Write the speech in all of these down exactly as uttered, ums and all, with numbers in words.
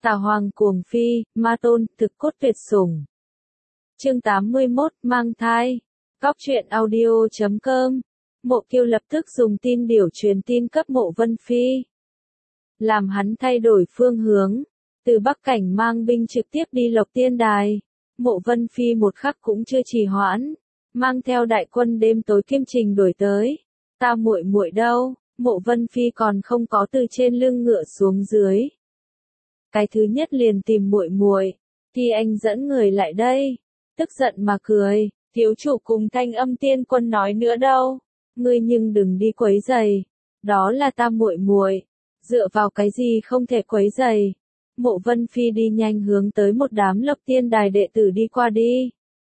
Tà Hoàng cuồng phi, ma tôn, thực cốt tuyệt sủng. Chương tám mươi mốt, mang thai. Góc truyện audio chấm com. Mộ Kiêu lập tức dùng tin điểu truyền tin cấp Mộ Vân Phi, làm hắn thay đổi phương hướng, từ Bắc Cảnh mang binh trực tiếp đi Lộc Tiên Đài. Mộ Vân Phi một khắc cũng chưa trì hoãn, mang theo đại quân đêm tối kiêm trình đuổi tới. Ta muội muội đâu? Mộ Vân Phi còn không có từ trên lưng ngựa xuống dưới. Cái thứ nhất liền tìm muội muội, thì anh dẫn người lại đây. Tức giận mà cười, thiếu chủ cùng Thanh Âm Tiên Quân nói nữa đâu, ngươi nhưng đừng đi quấy rầy, đó là ta muội muội, dựa vào cái gì không thể quấy rầy. Mộ Vân Phi đi nhanh hướng tới một đám Lộc Tiên Đài đệ tử đi qua đi.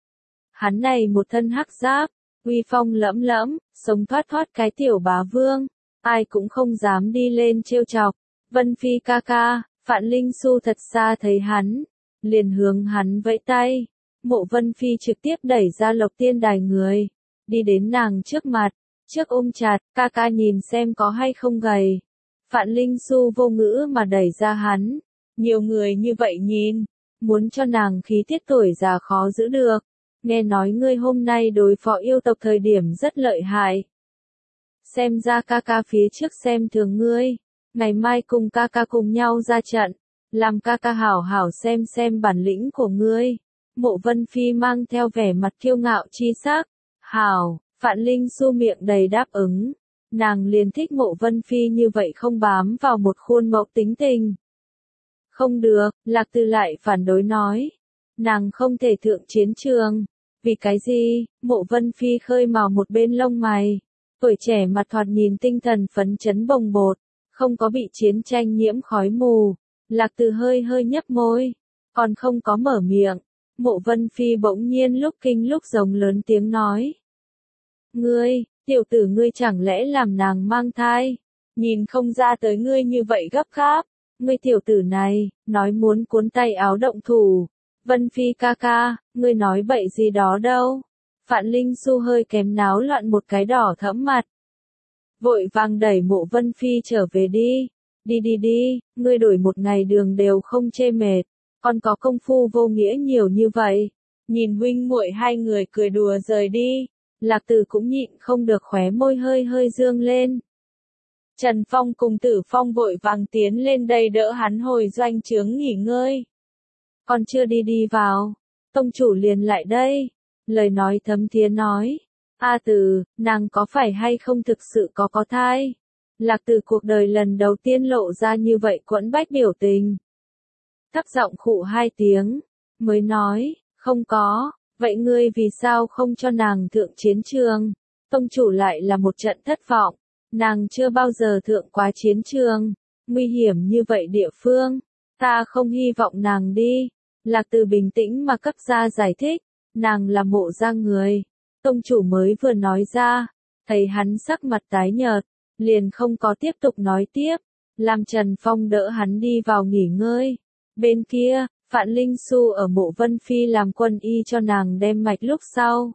Hắn này một thân hắc giáp, uy phong lẫm lẫm, sống thoát thoát cái tiểu bá vương, ai cũng không dám đi lên trêu chọc. Vân Phi ca ca, Phạn Linh Xu thật xa thấy hắn, liền hướng hắn vẫy tay. Mộ Vân Phi trực tiếp đẩy ra Lộc Tiên Đài người, đi đến nàng trước mặt, trước ôm chặt, ca ca nhìn xem có hay không gầy. Phạn Linh Xu vô ngữ mà đẩy ra hắn, nhiều người như vậy nhìn, muốn cho nàng khí tiết tuổi già khó giữ được. Nghe nói ngươi hôm nay đối phó yêu tộc thời điểm rất lợi hại. Xem ra ca ca phía trước xem thường ngươi, ngày mai cùng ca ca cùng nhau ra trận, làm ca ca hảo hảo xem xem bản lĩnh của ngươi. Mộ Vân Phi mang theo vẻ mặt kiêu ngạo chi sắc. Hảo, Phạn Linh Xu miệng đầy đáp ứng. Nàng liền thích Mộ Vân Phi như vậy không bám vào một khuôn mẫu tính tình. Không được, Lạc Từ lại phản đối nói. Nàng không thể thượng chiến trường. Vì cái gì? Mộ Vân Phi khơi mào một bên lông mày. Tuổi trẻ mặt thoạt nhìn tinh thần phấn chấn bồng bột, không có bị chiến tranh nhiễm khói mù. Lạc Từ hơi hơi nhấp môi, còn không có mở miệng. Mộ Vân Phi bỗng nhiên lúc kinh lúc giống lớn tiếng nói. Ngươi, tiểu tử ngươi chẳng lẽ làm nàng mang thai? Nhìn không ra tới ngươi như vậy gấp gáp. Ngươi tiểu tử này, nói muốn cuốn tay áo động thủ. Vân Phi ca ca, ngươi nói bậy gì đó đâu. Phạn Linh Xu hơi kém náo loạn một cái đỏ thẫm mặt. Vội vàng đẩy Mộ Vân Phi trở về đi. Đi đi đi, ngươi đổi một ngày đường đều không chê mệt. Còn có công phu vô nghĩa nhiều như vậy. Nhìn huynh muội hai người cười đùa rời đi. Lạc Tử cũng nhịn không được khóe môi hơi hơi dương lên. Trần Phong cùng Tử Phong vội vàng tiến lên đây đỡ hắn hồi doanh trướng nghỉ ngơi. Còn chưa đi đi vào, tông chủ liền lại đây. Lời nói thấm thía nói. A Tử, nàng có phải hay không thực sự có có thai? Lạc Tử cuộc đời lần đầu tiên lộ ra như vậy quẫn bách biểu tình. Thấp giọng khụ hai tiếng, mới nói, không có, vậy ngươi vì sao không cho nàng thượng chiến trường? Tông chủ lại là một trận thất vọng, nàng chưa bao giờ thượng quá chiến trường, nguy hiểm như vậy địa phương, ta không hy vọng nàng đi. Lạc Từ bình tĩnh mà cấp ra giải thích, nàng là Mộ gia người. Tông chủ mới vừa nói ra, thấy hắn sắc mặt tái nhợt, liền không có tiếp tục nói tiếp, làm Trần Phong đỡ hắn đi vào nghỉ ngơi. Bên kia, Phạn Linh Xu ở Mộ Vân Phi làm quân y cho nàng đem mạch lúc sau.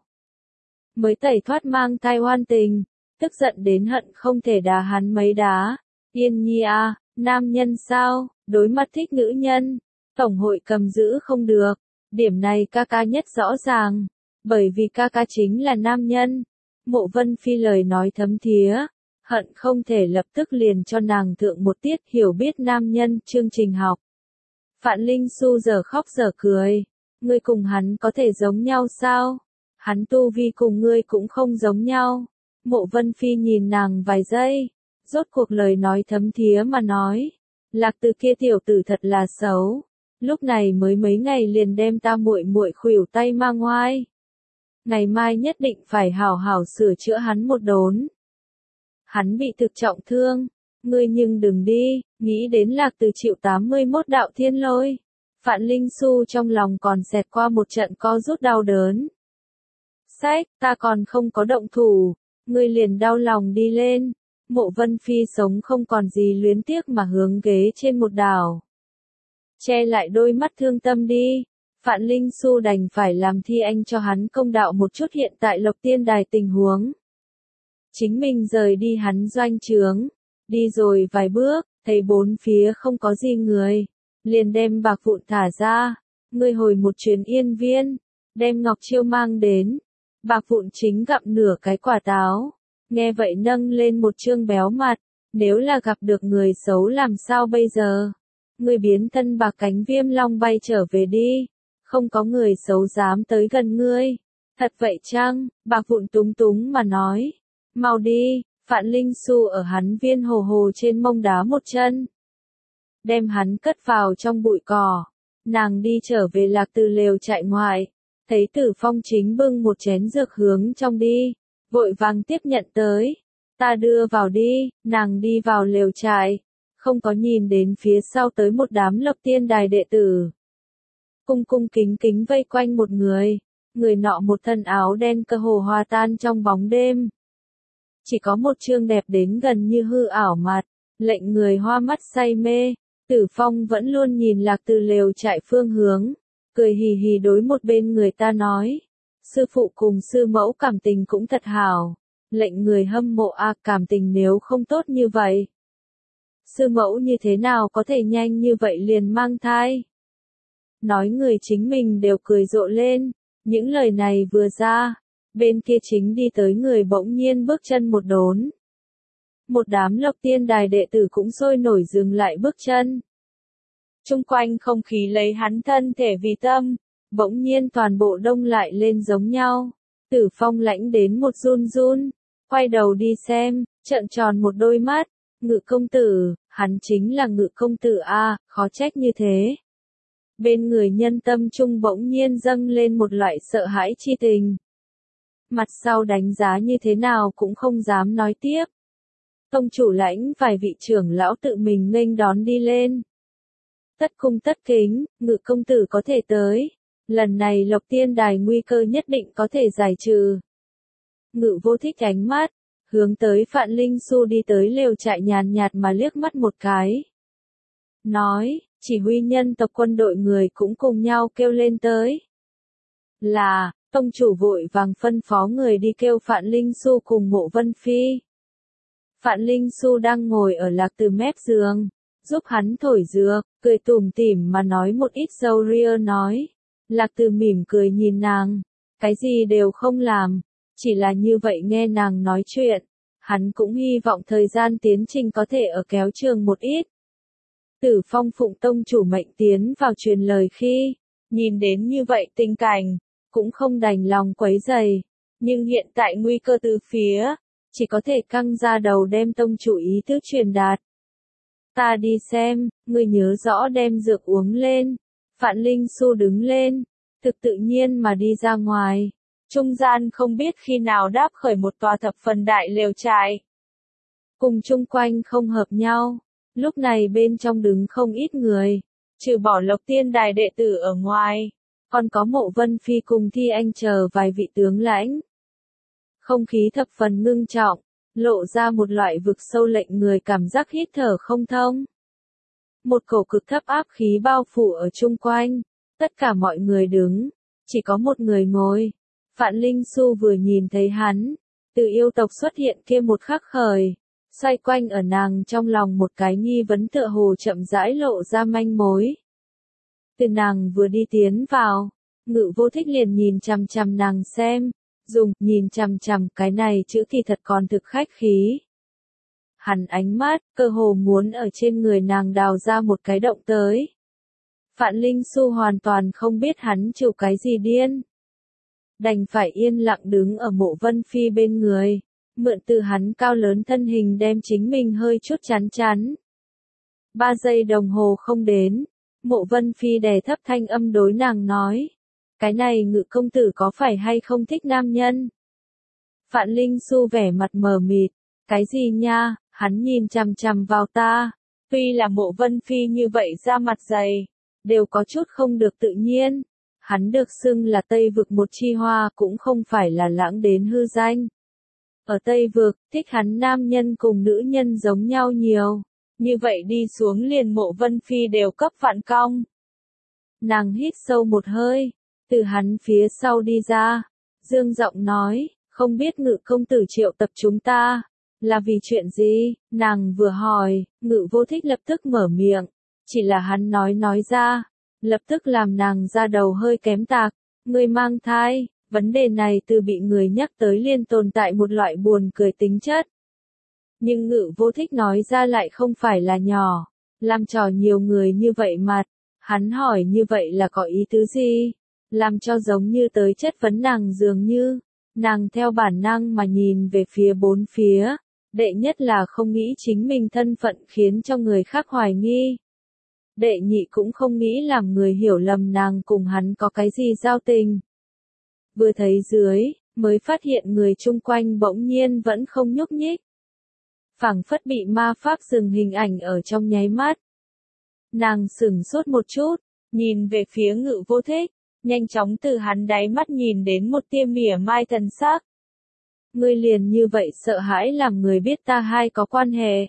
Mới tẩy thoát mang thai hoan tình, tức giận đến hận không thể đá hắn mấy đá. Yên nhi à, nam nhân sao, đối mặt thích nữ nhân, tổng hội cầm giữ không được. Điểm này ca ca nhất rõ ràng, bởi vì ca ca chính là nam nhân. Mộ Vân Phi lời nói thấm thía, hận không thể lập tức liền cho nàng thượng một tiết hiểu biết nam nhân chương trình học. Phạn Linh Xu giờ khóc giờ cười, ngươi cùng hắn có thể giống nhau sao? Hắn tu vi cùng ngươi cũng không giống nhau. Mộ Vân Phi nhìn nàng vài giây, rốt cuộc lời nói thấm thía mà nói, Lạc Từ kia tiểu tử thật là xấu, lúc này mới mấy ngày liền đem ta muội muội khuỷu tay mang ngoai. Ngày mai nhất định phải hảo hảo sửa chữa hắn một đốn. Hắn bị thực trọng thương. Ngươi nhưng đừng đi, nghĩ đến Lạc Từ chịu tám mươi mốt đạo thiên lôi. Phạn Linh Xu trong lòng còn xẹt qua một trận co rút đau đớn. Sách, ta còn không có động thủ, ngươi liền đau lòng đi lên. Mộ Vân Phi sống không còn gì luyến tiếc mà hướng ghế trên một đảo. Che lại đôi mắt thương tâm đi. Phạn Linh Xu đành phải làm thi anh cho hắn công đạo một chút hiện tại Lộc Tiên Đài tình huống. Chính mình rời đi hắn doanh trướng. Đi rồi vài bước, thấy bốn phía không có gì người, liền đem bạc vụn thả ra, ngươi hồi một chuyến Yên Viên, đem Ngọc Chiêu mang đến. Bạc vụn chính gặm nửa cái quả táo, nghe vậy nâng lên một trương béo mặt, nếu là gặp được người xấu làm sao bây giờ? Ngươi biến thân bạc cánh viêm long bay trở về đi, không có người xấu dám tới gần ngươi. Thật vậy chăng? Bạc vụn túng túng mà nói. Mau đi, Phạn Linh Xu ở hắn viên hồ hồ trên mông đá một chân. Đem hắn cất vào trong bụi cỏ. Nàng đi trở về Lạc Từ lều trại ngoại. Thấy Tử Phong chính bưng một chén dược hướng trong đi. Vội vàng tiếp nhận tới. Ta đưa vào đi, nàng đi vào lều trại. Không có nhìn đến phía sau tới một đám Lộc Tiên Đài đệ tử. Cung cung kính kính vây quanh một người. Người nọ một thân áo đen cơ hồ hòa tan trong bóng đêm. Chỉ có một trương đẹp đến gần như hư ảo mặt, lệnh người hoa mắt say mê. Tử Phong vẫn luôn nhìn Lạc Từ lều trại phương hướng, cười hì hì đối một bên người ta nói. Sư phụ cùng sư mẫu cảm tình cũng thật hảo, lệnh người hâm mộ a, cảm tình nếu không tốt như vậy. Sư mẫu như thế nào có thể nhanh như vậy liền mang thai? Nói người chính mình đều cười rộ lên, những lời này vừa ra, bên kia chính đi tới người bỗng nhiên bước chân một đốn. Một đám Lộc Tiên Đài đệ tử cũng sôi nổi dừng lại bước chân. Trung quanh không khí lấy hắn thân thể vì tâm, bỗng nhiên toàn bộ đông lại lên giống nhau. Tử Phong lãnh đến một run run, quay đầu đi xem, trợn tròn một đôi mắt. Ngự công tử, hắn chính là Ngự công tử a, khó trách như thế. Bên người nhân tâm trung bỗng nhiên dâng lên một loại sợ hãi chi tình. Mặt sau đánh giá như thế nào cũng không dám nói tiếp. Tông chủ lãnh vài vị trưởng lão tự mình nghênh đón đi lên. Tất cung tất kính, Ngự công tử có thể tới. Lần này Lộc Tiên Đài nguy cơ nhất định có thể giải trừ. Ngự Vô Thích ánh mắt, hướng tới Phạn Linh Xu đi tới lều trại nhàn nhạt mà liếc mắt một cái. Nói, chỉ huy nhân tộc quân đội người cũng cùng nhau kêu lên tới. Là, tông chủ vội vàng phân phó người đi kêu Phạn Linh Xu cùng Mộ Vân Phi. Phạn Linh Xu đang ngồi ở Lạc Từ mép giường, giúp hắn thổi dược, cười tủm tỉm mà nói một ít dâu ria nói. Lạc Từ mỉm cười nhìn nàng, cái gì đều không làm, chỉ là như vậy nghe nàng nói chuyện, hắn cũng hy vọng thời gian tiến trình có thể ở kéo trường một ít. Tử Phong phụng tông chủ mệnh tiến vào truyền lời khi, nhìn đến như vậy tình cảnh, cũng không đành lòng quấy rầy, nhưng hiện tại nguy cơ từ phía, chỉ có thể căng ra đầu đem tông chủ ý tứ truyền đạt. Ta đi xem, ngươi nhớ rõ đem dược uống lên. Phạn Linh Xu đứng lên, thực tự nhiên mà đi ra ngoài. Trung gian không biết khi nào đáp khởi một tòa thập phần đại lều trại. Cùng chung quanh không hợp nhau, lúc này bên trong đứng không ít người, trừ bỏ Lộc Tiên Đài đệ tử ở ngoài, còn có Mộ Vân Phi cùng Thi Anh chờ vài vị tướng lãnh. Không khí thập phần ngưng trọng, lộ ra một loại vực sâu lệnh người cảm giác hít thở không thông. Một cổ cực thấp áp khí bao phủ ở chung quanh, tất cả mọi người đứng, chỉ có một người ngồi. Phạn Linh Xu vừa nhìn thấy hắn, từ yêu tộc xuất hiện kia một khắc khởi, xoay quanh ở nàng trong lòng một cái nghi vấn tựa hồ chậm rãi lộ ra manh mối. Từ nàng vừa đi tiến vào, Ngự Vô Thích liền nhìn chằm chằm nàng xem, dùng nhìn chằm chằm cái này chữ kỳ thật còn thực khách khí. Hắn ánh mắt, cơ hồ muốn ở trên người nàng đào ra một cái động tới. Phạn Linh Xu hoàn toàn không biết hắn chịu cái gì điên. Đành phải yên lặng đứng ở Mộ Vân Phi bên người, mượn từ hắn cao lớn thân hình đem chính mình hơi chút chắn chắn. Ba giây đồng hồ không đến, Mộ Vân Phi đè thấp thanh âm đối nàng nói. Cái này Ngự công tử có phải hay không thích nam nhân? Phạn Linh Xu vẻ mặt mờ mịt, cái gì nha, hắn nhìn chằm chằm vào ta. Tuy là Mộ Vân Phi như vậy ra mặt dày, đều có chút không được tự nhiên. Hắn được xưng là Tây Vực một chi hoa cũng không phải là lãng đến hư danh. Ở Tây Vực, thích hắn nam nhân cùng nữ nhân giống nhau nhiều. Như vậy đi xuống liền Mộ Vân Phi đều cấp vạn cong. Nàng hít sâu một hơi, từ hắn phía sau đi ra, dương giọng nói, không biết Ngự công tử triệu tập chúng ta, là vì chuyện gì? Nàng vừa hỏi, Ngự Vô Thích lập tức mở miệng, chỉ là hắn nói nói ra, lập tức làm nàng ra đầu hơi kém tạc, ngươi mang thai, vấn đề này từ bị người nhắc tới liên tồn tại một loại buồn cười tính chất. Nhưng Ngự Vô Thích nói ra lại không phải là nhỏ, làm trò nhiều người như vậy mặt, hắn hỏi như vậy là có ý tứ gì, làm cho giống như tới chất vấn nàng dường như, nàng theo bản năng mà nhìn về phía bốn phía, đệ nhất là không nghĩ chính mình thân phận khiến cho người khác hoài nghi. Đệ nhị cũng không nghĩ làm người hiểu lầm nàng cùng hắn có cái gì giao tình. Vừa thấy dưới, mới phát hiện người chung quanh bỗng nhiên vẫn không nhúc nhích. Phảng phất bị ma pháp dừng hình ảnh ở trong nháy mắt. Nàng sửng sốt một chút, nhìn về phía Ngự Vô Thích, nhanh chóng từ hắn đáy mắt nhìn đến một tia mỉa mai thần sắc. Ngươi liền như vậy sợ hãi làm người biết ta hai có quan hệ.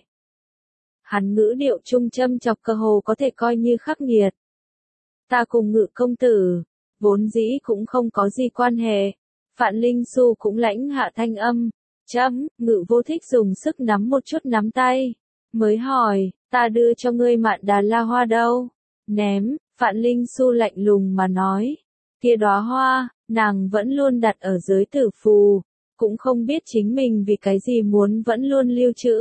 Hắn ngữ điệu trung châm chọc cơ hồ có thể coi như khắc nghiệt. Ta cùng Ngự công tử, vốn dĩ cũng không có gì quan hệ. Phạn Linh Xu cũng lãnh hạ thanh âm. Chấm, Ngự Vô Thích dùng sức nắm một chút nắm tay. Mới hỏi, ta đưa cho ngươi Mạn Đà La hoa đâu? Ném, Phạn Linh Xu lạnh lùng mà nói. Kia đóa hoa, nàng vẫn luôn đặt ở dưới tử phù. Cũng không biết chính mình vì cái gì muốn vẫn luôn lưu trữ.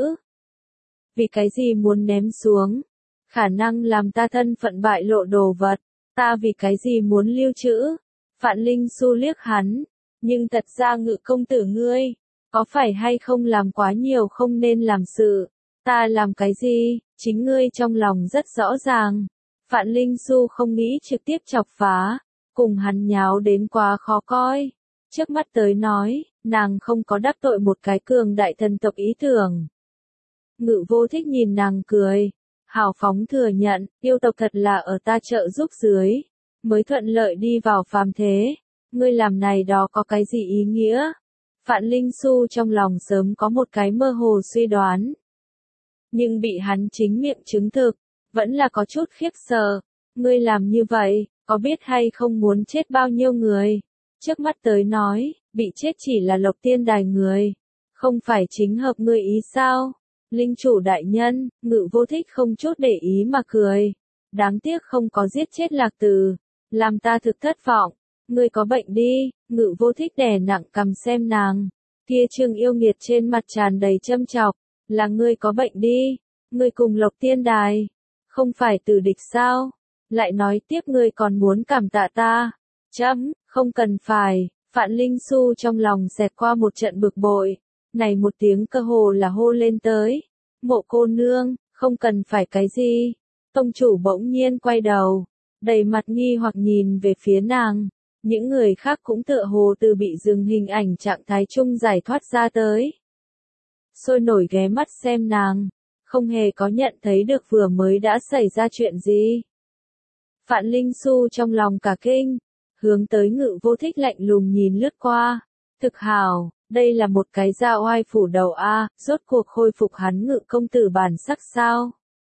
Vì cái gì muốn ném xuống. Khả năng làm ta thân phận bại lộ đồ vật. Ta vì cái gì muốn lưu trữ. Phạn Linh Xu liếc hắn. Nhưng thật ra Ngự công tử ngươi, có phải hay không làm quá nhiều không nên làm sự. Ta làm cái gì, chính ngươi trong lòng rất rõ ràng. Phạn Linh Xu không nghĩ trực tiếp chọc phá. Cùng hắn nháo đến quá khó coi. Trước mắt tới nói, nàng không có đắc tội một cái cường đại thần tộc ý tưởng. Ngự Vô Thích nhìn nàng cười, hào phóng thừa nhận, yêu tộc thật là ở ta trợ giúp dưới, mới thuận lợi đi vào phàm thế. Ngươi làm này đó có cái gì ý nghĩa? Phạn Linh Xu trong lòng sớm có một cái mơ hồ suy đoán. Nhưng bị hắn chính miệng chứng thực, vẫn là có chút khiếp sợ. Ngươi làm như vậy, có biết hay không muốn chết bao nhiêu người? Trước mắt tới nói, bị chết chỉ là Lộc Tiên Đài người. Không phải chính hợp ngươi ý sao? Linh chủ đại nhân, Ngự Vô Thích không chút để ý mà cười. Đáng tiếc không có giết chết Lạc Từ. Làm ta thực thất vọng. Ngươi có bệnh đi, Ngự Vô Thích đè nặng cầm xem nàng. Kia Trương yêu nghiệt trên mặt tràn đầy châm chọc. Là ngươi có bệnh đi. Ngươi cùng Lộc Tiên Đài. Không phải tử địch sao? Lại nói tiếp ngươi còn muốn cảm tạ ta. Chấm, không cần phải. Phạn Linh Xu trong lòng xẹt qua một trận bực bội. Này một tiếng cơ hồ là hô lên tới. Mộ cô nương, không cần phải cái gì. Tông chủ bỗng nhiên quay đầu. Đầy mặt nghi hoặc nhìn về phía nàng. Những người khác cũng tựa hồ từ bị dừng hình ảnh trạng thái chung giải thoát ra tới. Sôi nổi ghé mắt xem nàng. Không hề có nhận thấy được vừa mới đã xảy ra chuyện gì. Phạn Linh Xu trong lòng cả kinh. Hướng tới Ngự Vô Thích lạnh lùng nhìn lướt qua. Thực hào, đây là một cái da oai phủ đầu a, rốt cuộc khôi phục hắn Ngự công tử bản sắc sao?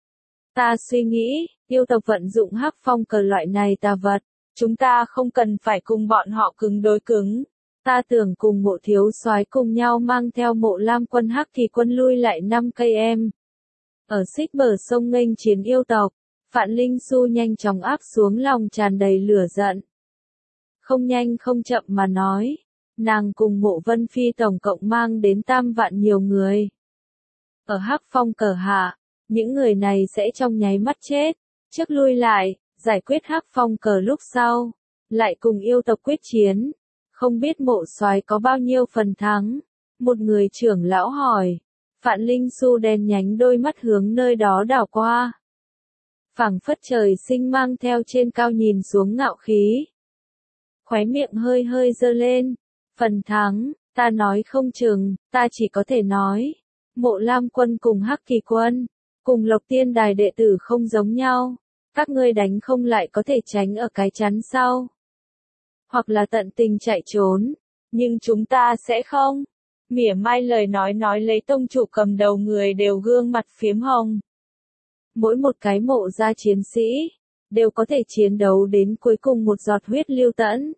Ta suy nghĩ, yêu tộc vận dụng hắc phong cờ loại này tà vật, chúng ta không cần phải cùng bọn họ cứng đối cứng. Ta tưởng cùng Mộ thiếu soái cùng nhau mang theo Mộ Lam quân hắc thì quân lui lại năm cây em. Ở xích bờ sông nghênh chiến yêu tộc, Phạn Linh Xu nhanh chóng áp xuống lòng tràn đầy lửa giận. Không nhanh không chậm mà nói, nàng cùng Mộ Vân Phi tổng cộng mang đến tam vạn nhiều người. Ở hắc phong cờ hạ, những người này sẽ trong nháy mắt chết, trước lui lại, giải quyết hắc phong cờ lúc sau, lại cùng yêu tộc quyết chiến. Không biết Mộ soái có bao nhiêu phần thắng? Một người trưởng lão hỏi. Phạn Linh Xu đen nhánh đôi mắt hướng nơi đó đảo qua. Phảng phất trời sinh mang theo trên cao nhìn xuống ngạo khí. Khóe miệng hơi hơi giơ lên. Phần thắng, ta nói không chừng, ta chỉ có thể nói. Mộ Lam quân cùng Hắc Kỳ quân, cùng Lộc Tiên Đài đệ tử không giống nhau. Các ngươi đánh không lại có thể tránh ở cái chắn sau. Hoặc là tận tình chạy trốn. Nhưng chúng ta sẽ không. Mỉa mai lời nói nói lấy tông chủ cầm đầu người đều gương mặt phiếm hồng. Mỗi một cái mộ gia chiến sĩ, đều có thể chiến đấu đến cuối cùng một giọt huyết lưu tẫn.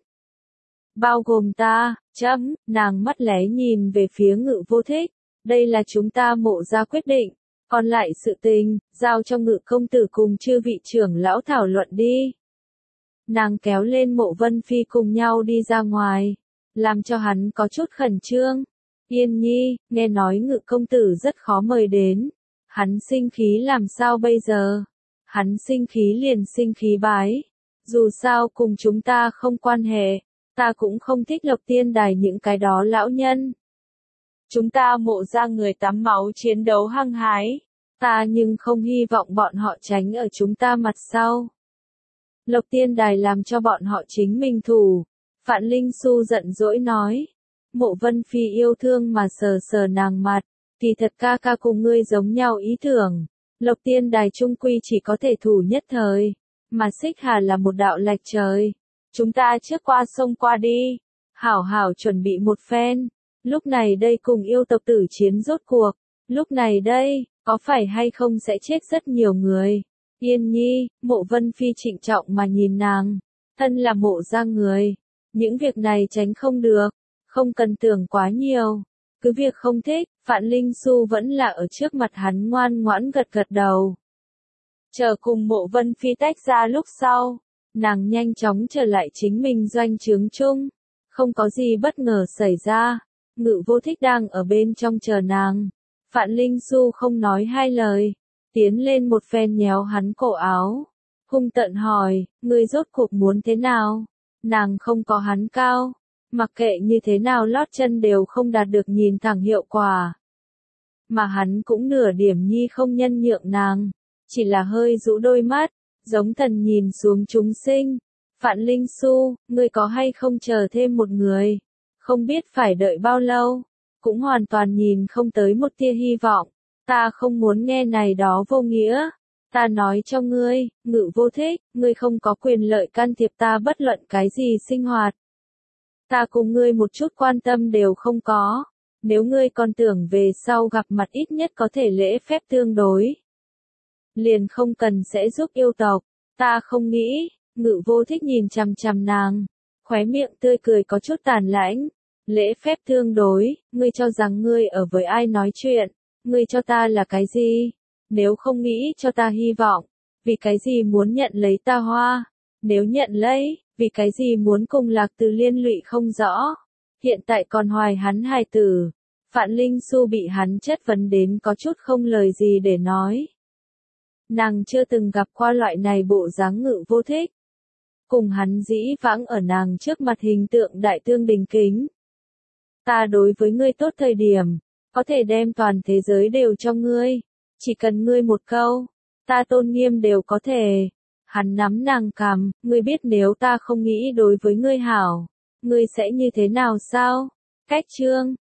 Bao gồm ta, chấm, nàng mắt lé nhìn về phía Ngự Vô Thích. Đây là chúng ta Mộ gia quyết định. Còn lại sự tình, giao cho Ngự công tử cùng chư vị trưởng lão thảo luận đi. Nàng kéo lên Mộ Vân Phi cùng nhau đi ra ngoài, làm cho hắn có chút khẩn trương. Yên Nhi, nghe nói Ngự công tử rất khó mời đến. Hắn sinh khí làm sao bây giờ? Hắn sinh khí liền sinh khí bái. Dù sao cùng chúng ta không quan hệ, ta cũng không thích Lộc Tiên Đài những cái đó lão nhân. Chúng ta Mộ ra người tắm máu chiến đấu hăng hái, ta nhưng không hy vọng bọn họ tránh ở chúng ta mặt sau. Lộc Tiên Đài làm cho bọn họ chính mình thủ. Phạn Linh Xu giận dỗi nói. Mộ Vân Phi yêu thương mà sờ sờ nàng mặt, thì thật ca ca cùng ngươi giống nhau ý tưởng. Lộc Tiên Đài trung quy chỉ có thể thủ nhất thời, mà Xích Hà là một đạo lạch trời. Chúng ta trước qua sông qua đi, hảo hảo chuẩn bị một phen. Lúc này đây cùng yêu tộc tử chiến rốt cuộc, lúc này đây, có phải hay không sẽ chết rất nhiều người. Yên Nhi, Mộ Vân Phi trịnh trọng mà nhìn nàng, thân là Mộ ra người, những việc này tránh không được, không cần tưởng quá nhiều, cứ việc không thích. Phạn Linh Xu vẫn là ở trước mặt hắn ngoan ngoãn gật gật đầu. Chờ cùng Mộ Vân Phi tách ra lúc sau, nàng nhanh chóng trở lại chính mình doanh trướng chung, không có gì bất ngờ xảy ra. Ngự Vô Thích đang ở bên trong chờ nàng. Phạn Linh Xu không nói hai lời, tiến lên một phen nhéo hắn cổ áo, hung tợn hỏi, ngươi rốt cuộc muốn thế nào? Nàng không có hắn cao, mặc kệ như thế nào lót chân đều không đạt được nhìn thẳng hiệu quả. Mà hắn cũng nửa điểm nhi không nhân nhượng nàng, chỉ là hơi rũ đôi mắt, giống thần nhìn xuống chúng sinh. Phạn Linh Xu, ngươi có hay không chờ thêm một người? Không biết phải đợi bao lâu, cũng hoàn toàn nhìn không tới một tia hy vọng. Ta không muốn nghe này đó vô nghĩa. Ta nói cho ngươi, Ngự Vô Thích, ngươi không có quyền lợi can thiệp ta bất luận cái gì sinh hoạt. Ta cùng ngươi một chút quan tâm đều không có. Nếu ngươi còn tưởng về sau gặp mặt ít nhất có thể lễ phép tương đối, liền không cần sẽ giúp yêu tộc. Ta không nghĩ. Ngự Vô Thích nhìn chằm chằm nàng, khóe miệng tươi cười có chút tàn lãnh. Lễ phép tương đối, ngươi cho rằng ngươi ở với ai nói chuyện, ngươi cho ta là cái gì? Nếu không nghĩ cho ta hy vọng, vì cái gì muốn nhận lấy ta hoa? Nếu nhận lấy, vì cái gì muốn cùng Lạc Từ liên lụy không rõ? Hiện tại còn hoài hắn hài tử. Phạn Linh Xu bị hắn chất vấn đến có chút không lời gì để nói. Nàng chưa từng gặp qua loại này bộ dáng Ngự Vô Thích. Cùng hắn dĩ vãng ở nàng trước mặt hình tượng đại tương đình kính. Ta đối với ngươi tốt thời điểm, có thể đem toàn thế giới đều cho ngươi. Chỉ cần ngươi một câu, ta tôn nghiêm đều có thể. Hắn nắm nàng cằm, ngươi biết nếu ta không nghĩ đối với ngươi hảo, ngươi sẽ như thế nào sao? Cách chương